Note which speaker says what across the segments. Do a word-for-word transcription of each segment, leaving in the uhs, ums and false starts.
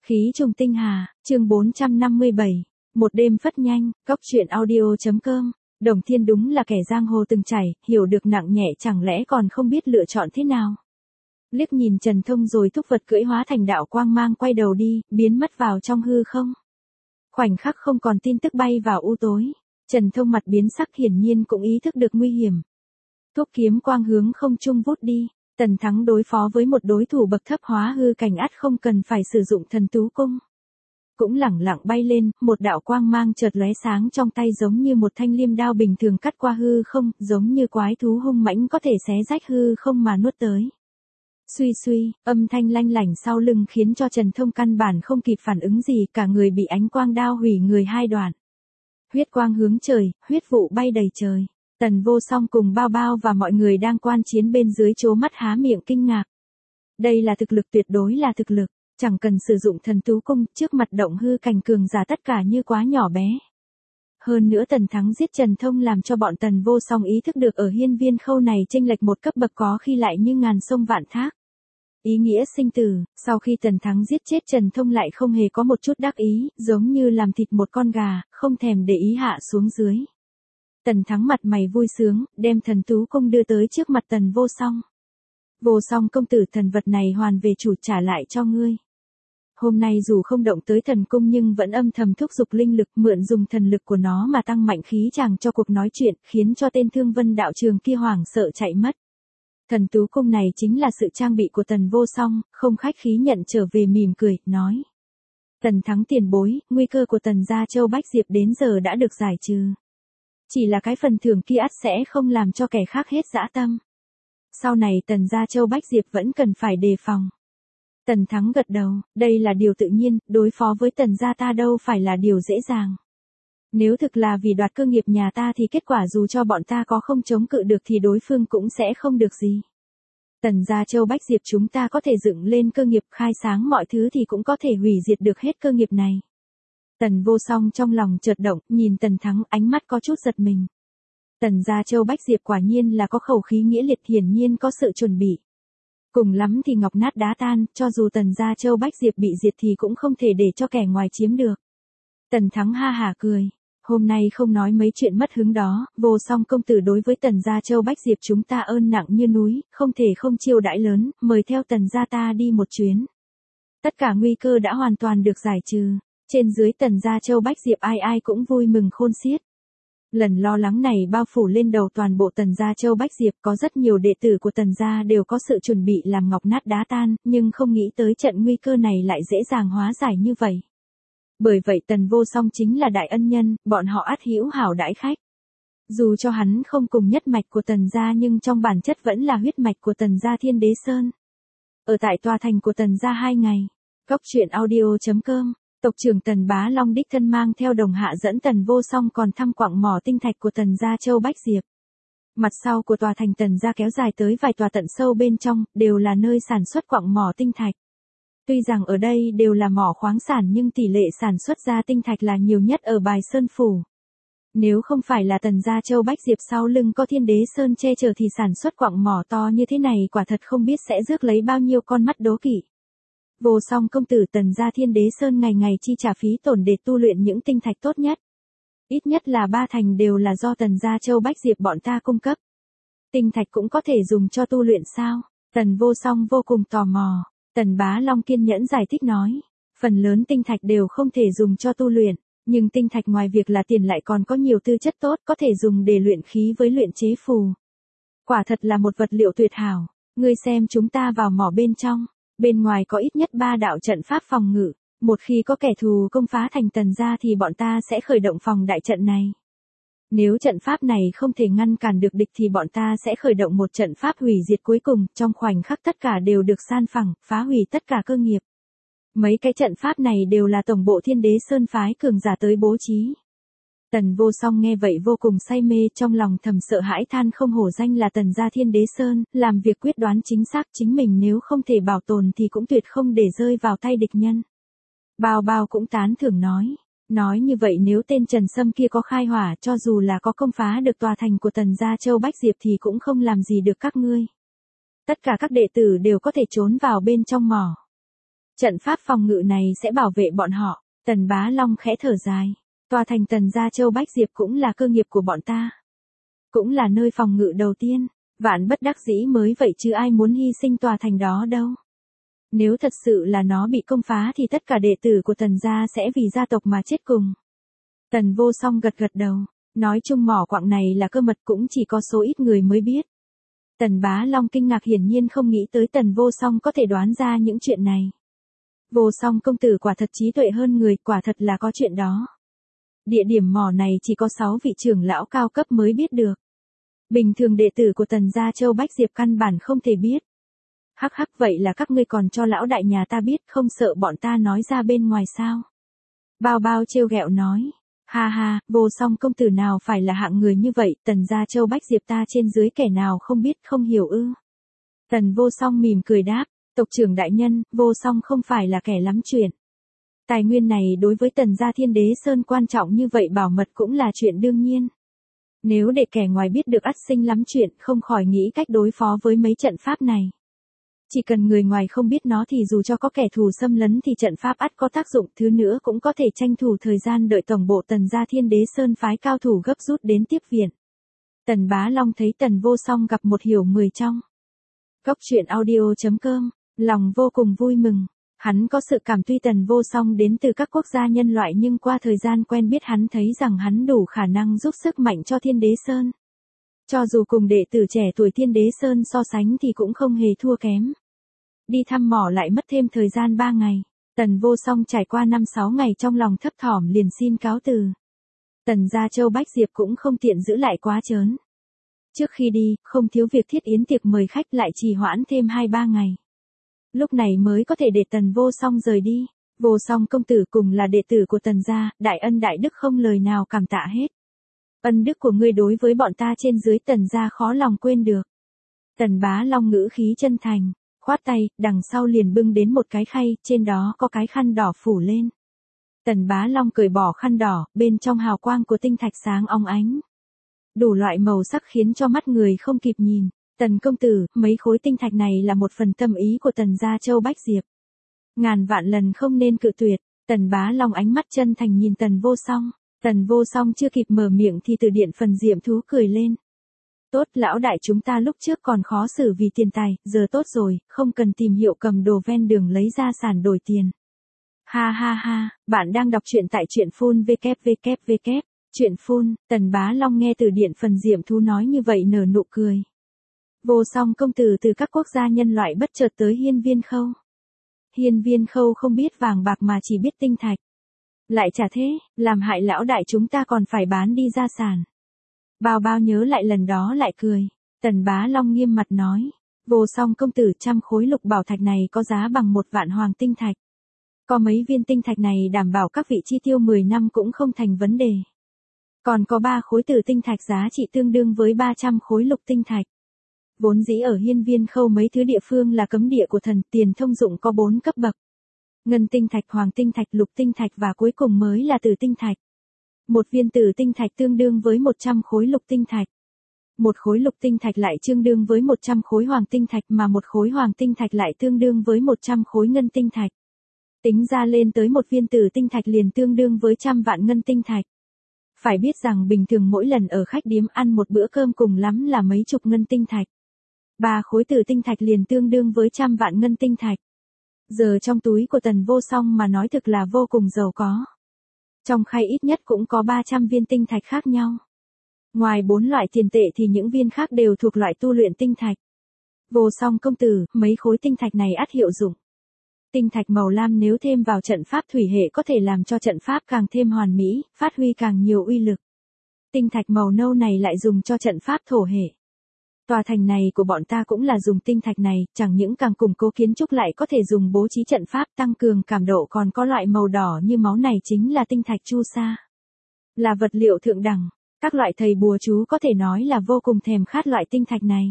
Speaker 1: Khí trùng tinh hà, chương bốn trăm năm mươi bảy. Một đêm phất nhanh, cóc truyện audio.com. Đồng Thiên đúng là kẻ giang hồ từng trải, hiểu được nặng nhẹ chẳng lẽ còn không biết lựa chọn thế nào. Liếc nhìn Trần Thông rồi thúc vật cưỡi hóa thành đạo quang mang quay đầu đi, biến mất vào trong hư không. Khoảnh khắc không còn tin tức bay vào u tối. Trần Thông mặt biến sắc hiển nhiên cũng ý thức được nguy hiểm. Thúc kiếm quang hướng không trung vút đi. Tần Thắng đối phó với một đối thủ bậc thấp hóa hư cảnh ắt không cần phải sử dụng thần tú cung. Cũng lẳng lặng bay lên, một đạo quang mang chợt lóe sáng trong tay giống như một thanh liêm đao bình thường cắt qua hư không, giống như quái thú hung mãnh có thể xé rách hư không mà nuốt tới. Suy suy, âm thanh lanh lảnh sau lưng khiến cho Trần Thông căn bản không kịp phản ứng gì, cả người bị ánh quang đao hủy người hai đoạn. Huyết quang hướng trời, huyết vụ bay đầy trời. Tần Vô Song cùng Bao Bao và mọi người đang quan chiến bên dưới trố mắt há miệng kinh ngạc. Đây là thực lực, tuyệt đối là thực lực, chẳng cần sử dụng thần tú cung, trước mặt động hư cảnh cường giả tất cả như quá nhỏ bé. Hơn nữa Tần Thắng giết Trần Thông làm cho bọn Tần Vô Song ý thức được ở hiên viên khâu này chênh lệch một cấp bậc có khi lại như ngàn sông vạn thác. Ý nghĩa sinh tử, sau khi Tần Thắng giết chết Trần Thông lại không hề có một chút đắc ý, giống như làm thịt một con gà, không thèm để ý hạ xuống dưới. Tần Thắng mặt mày vui sướng, đem thần tú cung đưa tới trước mặt Tần Vô Song. Vô Song công tử, thần vật này hoàn về chủ, trả lại cho ngươi. Hôm nay dù không động tới thần cung nhưng vẫn âm thầm thúc giục linh lực, mượn dùng thần lực của nó mà tăng mạnh khí chàng cho cuộc nói chuyện, khiến cho tên Thương Vân đạo trường kia hoảng sợ chạy mất. Thần tú cung này chính là sự trang bị của Tần Vô Song, không khách khí nhận trở về, mỉm cười, nói. Tần Thắng tiền bối, nguy cơ của Tần gia Châu Bách Diệp đến giờ đã được giải trừ. Chỉ là cái phần thưởng kia ắt sẽ không làm cho kẻ khác hết dã tâm. Sau này Tần gia Châu Bách Diệp vẫn cần phải đề phòng. Tần Thắng gật đầu, đây là điều tự nhiên, đối phó với Tần gia ta đâu phải là điều dễ dàng. Nếu thực là vì đoạt cơ nghiệp nhà ta thì kết quả dù cho bọn ta có không chống cự được thì đối phương cũng sẽ không được gì. Tần gia Châu Bách Diệp chúng ta có thể dựng lên cơ nghiệp, khai sáng mọi thứ thì cũng có thể hủy diệt được hết cơ nghiệp này. Tần Vô Song trong lòng chợt động, nhìn Tần Thắng, ánh mắt có chút giật mình. Tần gia Châu Bách Diệp quả nhiên là có khẩu khí nghĩa liệt, hiển nhiên có sự chuẩn bị. Cùng lắm thì ngọc nát đá tan, cho dù Tần gia Châu Bách Diệp bị diệt thì cũng không thể để cho kẻ ngoài chiếm được. Tần Thắng ha hả cười. Hôm nay không nói mấy chuyện mất hứng đó, Vô Song công tử đối với Tần gia Châu Bách Diệp chúng ta ơn nặng như núi, không thể không chiêu đãi lớn, mời theo Tần gia ta đi một chuyến. Tất cả nguy cơ đã hoàn toàn được giải trừ. Trên dưới Tần gia Châu Bách Diệp ai ai cũng vui mừng khôn xiết. Lần lo lắng này bao phủ lên đầu toàn bộ Tần gia Châu Bách Diệp, có rất nhiều đệ tử của Tần gia đều có sự chuẩn bị làm ngọc nát đá tan, nhưng không nghĩ tới trận nguy cơ này lại dễ dàng hóa giải như vậy. Bởi vậy Tần Vô Song chính là đại ân nhân, bọn họ ắt hữu hảo đãi khách. Dù cho hắn không cùng nhất mạch của Tần gia nhưng trong bản chất vẫn là huyết mạch của Tần gia Thiên Đế Sơn. Ở tại tòa thành của Tần gia hai ngày, cóc truyện audio.com. Tộc trưởng Tần Bá Long đích thân mang theo đồng hạ dẫn Tần Vô Song còn thăm quặng mỏ tinh thạch của Tần gia Châu Bách Diệp. Mặt sau của tòa thành Tần gia kéo dài tới vài tòa tận sâu bên trong, đều là nơi sản xuất quặng mỏ tinh thạch. Tuy rằng ở đây đều là mỏ khoáng sản nhưng tỷ lệ sản xuất ra tinh thạch là nhiều nhất ở Bài Sơn Phủ. Nếu không phải là Tần gia Châu Bách Diệp sau lưng có Thiên Đế Sơn che chở thì sản xuất quặng mỏ to như thế này quả thật không biết sẽ rước lấy bao nhiêu con mắt đố kỵ. Vô Song công tử, Tần gia Thiên Đế Sơn ngày ngày chi trả phí tổn để tu luyện những tinh thạch tốt nhất. Ít nhất là ba thành đều là do Tần gia Châu Bách Diệp bọn ta cung cấp. Tinh thạch cũng có thể dùng cho tu luyện sao? Tần Vô Song vô cùng tò mò. Tần Bá Long kiên nhẫn giải thích nói. Phần lớn tinh thạch đều không thể dùng cho tu luyện, nhưng tinh thạch ngoài việc là tiền lại còn có nhiều tư chất tốt có thể dùng để luyện khí với luyện chế phù. Quả thật là một vật liệu tuyệt hảo. Ngươi xem chúng ta vào mỏ bên trong. Bên ngoài có ít nhất ba đạo trận pháp phòng ngự, một khi có kẻ thù công phá thành Tần gia thì bọn ta sẽ khởi động phòng đại trận này. Nếu trận pháp này không thể ngăn cản được địch thì bọn ta sẽ khởi động một trận pháp hủy diệt cuối cùng, trong khoảnh khắc tất cả đều được san phẳng, phá hủy tất cả cơ nghiệp. Mấy cái trận pháp này đều là tổng bộ Thiên Đế Sơn phái cường giả tới bố trí. Tần Vô Song nghe vậy vô cùng say mê, trong lòng thầm sợ hãi than không hổ danh là Tần gia Thiên Đế Sơn, làm việc quyết đoán chính xác, chính mình nếu không thể bảo tồn thì cũng tuyệt không để rơi vào tay địch nhân. Bao Bao cũng tán thưởng nói, nói như vậy nếu tên Trần Sâm kia có khai hỏa cho dù là có công phá được tòa thành của Tần gia Châu Bách Diệp thì cũng không làm gì được các ngươi. Tất cả các đệ tử đều có thể trốn vào bên trong mỏ. Trận pháp phòng ngự này sẽ bảo vệ bọn họ. Tần Bá Long khẽ thở dài. Tòa thành Tần Gia Châu Bách Diệp cũng là cơ nghiệp của bọn ta. Cũng là nơi phòng ngự đầu tiên. Vạn bất đắc dĩ mới vậy chứ ai muốn hy sinh tòa thành đó đâu. Nếu thật sự là nó bị công phá thì tất cả đệ tử của Tần Gia sẽ vì gia tộc mà chết cùng. Tần Vô Song gật gật đầu. Nói chung mỏ quặng này là cơ mật cũng chỉ có số ít người mới biết. Tần Bá Long kinh ngạc hiển nhiên không nghĩ tới Tần Vô Song có thể đoán ra những chuyện này. Vô Song công tử quả thật trí tuệ hơn người, quả thật là có chuyện đó. Địa điểm mỏ này chỉ có sáu vị trưởng lão cao cấp mới biết được. Bình thường đệ tử của Tần Gia Châu Bách Diệp căn bản không thể biết. Hắc hắc, vậy là các ngươi còn cho lão đại nhà ta biết, không sợ bọn ta nói ra bên ngoài sao? Bao Bao trêu ghẹo nói. Ha ha, Vô Song công tử nào phải là hạng người như vậy, Tần Gia Châu Bách Diệp ta trên dưới kẻ nào không biết không hiểu ư. Tần Vô Song mỉm cười đáp, tộc trưởng đại nhân, Vô Song không phải là kẻ lắm chuyện. Tài nguyên này đối với Tần Gia Thiên Đế Sơn quan trọng như vậy bảo mật cũng là chuyện đương nhiên. Nếu để kẻ ngoài biết được ắt sinh lắm chuyện, không khỏi nghĩ cách đối phó với mấy trận pháp này. Chỉ cần người ngoài không biết nó thì dù cho có kẻ thù xâm lấn thì trận pháp ắt có tác dụng, thứ nữa cũng có thể tranh thủ thời gian đợi tổng bộ Tần Gia Thiên Đế Sơn phái cao thủ gấp rút đến tiếp viện. Tần Bá Long thấy Tần Vô Song gặp một hiểu mười trong. Góc truyện audio chấm com, lòng vô cùng vui mừng. Hắn có sự cảm tuy Tần Vô Song đến từ các quốc gia nhân loại nhưng qua thời gian quen biết hắn thấy rằng hắn đủ khả năng giúp sức mạnh cho Thiên Đế Sơn. Cho dù cùng đệ tử trẻ tuổi Thiên Đế Sơn so sánh thì cũng không hề thua kém. Đi thăm mỏ lại mất thêm thời gian ba ngày. Tần Vô Song trải qua năm sáu ngày trong lòng thấp thỏm liền xin cáo từ. Tần Gia Châu Bách Diệp cũng không tiện giữ lại quá trớn. Trước khi đi, không thiếu việc thiết yến tiệc mời khách lại trì hoãn thêm hai ba ngày. Lúc này mới có thể để Tần Vô Song rời đi. Vô Song công tử cùng là đệ tử của Tần Gia, đại ân đại đức không lời nào cảm tạ hết. Ân đức của ngươi đối với bọn ta trên dưới Tần Gia khó lòng quên được. Tần Bá Long ngữ khí chân thành, khoát tay, đằng sau liền bưng đến một cái khay, trên đó có cái khăn đỏ phủ lên. Tần Bá Long cởi bỏ khăn đỏ, bên trong hào quang của tinh thạch sáng óng ánh. Đủ loại màu sắc khiến cho mắt người không kịp nhìn. Tần công tử, mấy khối tinh thạch này là một phần tâm ý của Tần Gia Châu Bách Diệp. Ngàn vạn lần không nên cự tuyệt. Tần Bá Long ánh mắt chân thành nhìn Tần Vô Song. Tần Vô Song chưa kịp mở miệng thì từ điện phần diệm thú cười lên. Tốt, lão đại chúng ta lúc trước còn khó xử vì tiền tài, giờ tốt rồi, không cần tìm hiệu cầm đồ ven đường lấy ra sản đổi tiền. Ha ha ha, bạn đang đọc truyện tại truyện phun www. Truyện phun, Tần Bá Long nghe từ điện phần diệm thú nói như vậy nở nụ cười. Vô Song công tử từ các quốc gia nhân loại bất chợt tới Hiên Viên Khâu. Hiên Viên Khâu không biết vàng bạc mà chỉ biết tinh thạch. Lại chả thế, làm hại lão đại chúng ta còn phải bán đi gia sản. Bao Bao nhớ lại lần đó lại cười. Tần Bá Long nghiêm mặt nói. Vô Song công tử, trăm khối lục bảo thạch này có giá bằng một vạn hoàng tinh thạch. Có mấy viên tinh thạch này đảm bảo các vị chi tiêu mười năm cũng không thành vấn đề. Còn có ba khối tử tinh thạch giá trị tương đương với ba trăm khối lục tinh thạch. Vốn dĩ ở Hiên Viên Khâu mấy thứ địa phương là cấm địa của thần, tiền thông dụng có bốn cấp bậc. Ngân tinh thạch, hoàng tinh thạch, lục tinh thạch và cuối cùng mới là tử tinh thạch. Một viên tử tinh thạch tương đương với một trăm khối lục tinh thạch. Một khối lục tinh thạch lại tương đương với một trăm khối hoàng tinh thạch mà một khối hoàng tinh thạch lại tương đương với một trăm khối ngân tinh thạch. Tính ra lên tới một viên tử tinh thạch liền tương đương với trăm vạn ngân tinh thạch. Phải biết rằng bình thường mỗi lần ở khách điếm ăn một bữa cơm cùng lắm là mấy chục ngân tinh thạch. Ba khối tử tinh thạch liền tương đương với trăm vạn ngân tinh thạch. Giờ trong túi của Tần Vô Song mà nói thực là vô cùng giàu có. Trong khay ít nhất cũng có ba trăm viên tinh thạch khác nhau. Ngoài bốn loại tiền tệ thì những viên khác đều thuộc loại tu luyện tinh thạch. Vô Song công tử, mấy khối tinh thạch này ắt hiệu dụng. Tinh thạch màu lam nếu thêm vào trận pháp thủy hệ có thể làm cho trận pháp càng thêm hoàn mỹ, phát huy càng nhiều uy lực. Tinh thạch màu nâu này lại dùng cho trận pháp thổ hệ. Tòa thành này của bọn ta cũng là dùng tinh thạch này, chẳng những càng củng cố kiến trúc lại có thể dùng bố trí trận pháp tăng cường cảm độ, còn có loại màu đỏ như máu này chính là tinh thạch chu sa. Là vật liệu thượng đẳng, các loại thầy bùa chú có thể nói là vô cùng thèm khát loại tinh thạch này.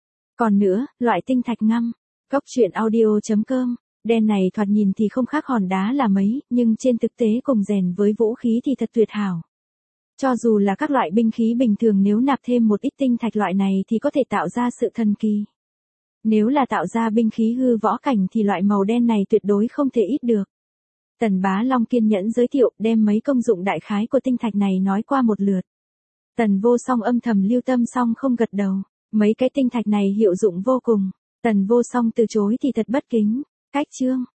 Speaker 1: Còn nữa, loại tinh thạch ngăm, góc truyện audio chấm com, đen này thoạt nhìn thì không khác hòn đá là mấy, nhưng trên thực tế cùng rèn với vũ khí thì thật tuyệt hảo. Cho dù là các loại binh khí bình thường nếu nạp thêm một ít tinh thạch loại này thì có thể tạo ra sự thần kỳ. Nếu là tạo ra binh khí hư võ cảnh thì loại màu đen này tuyệt đối không thể ít được. Tần Bá Long kiên nhẫn giới thiệu, đem mấy công dụng đại khái của tinh thạch này nói qua một lượt. Tần Vô Song âm thầm lưu tâm xong không gật đầu. Mấy cái tinh thạch này hiệu dụng vô cùng. Tần Vô Song từ chối thì thật bất kính. Cách chương.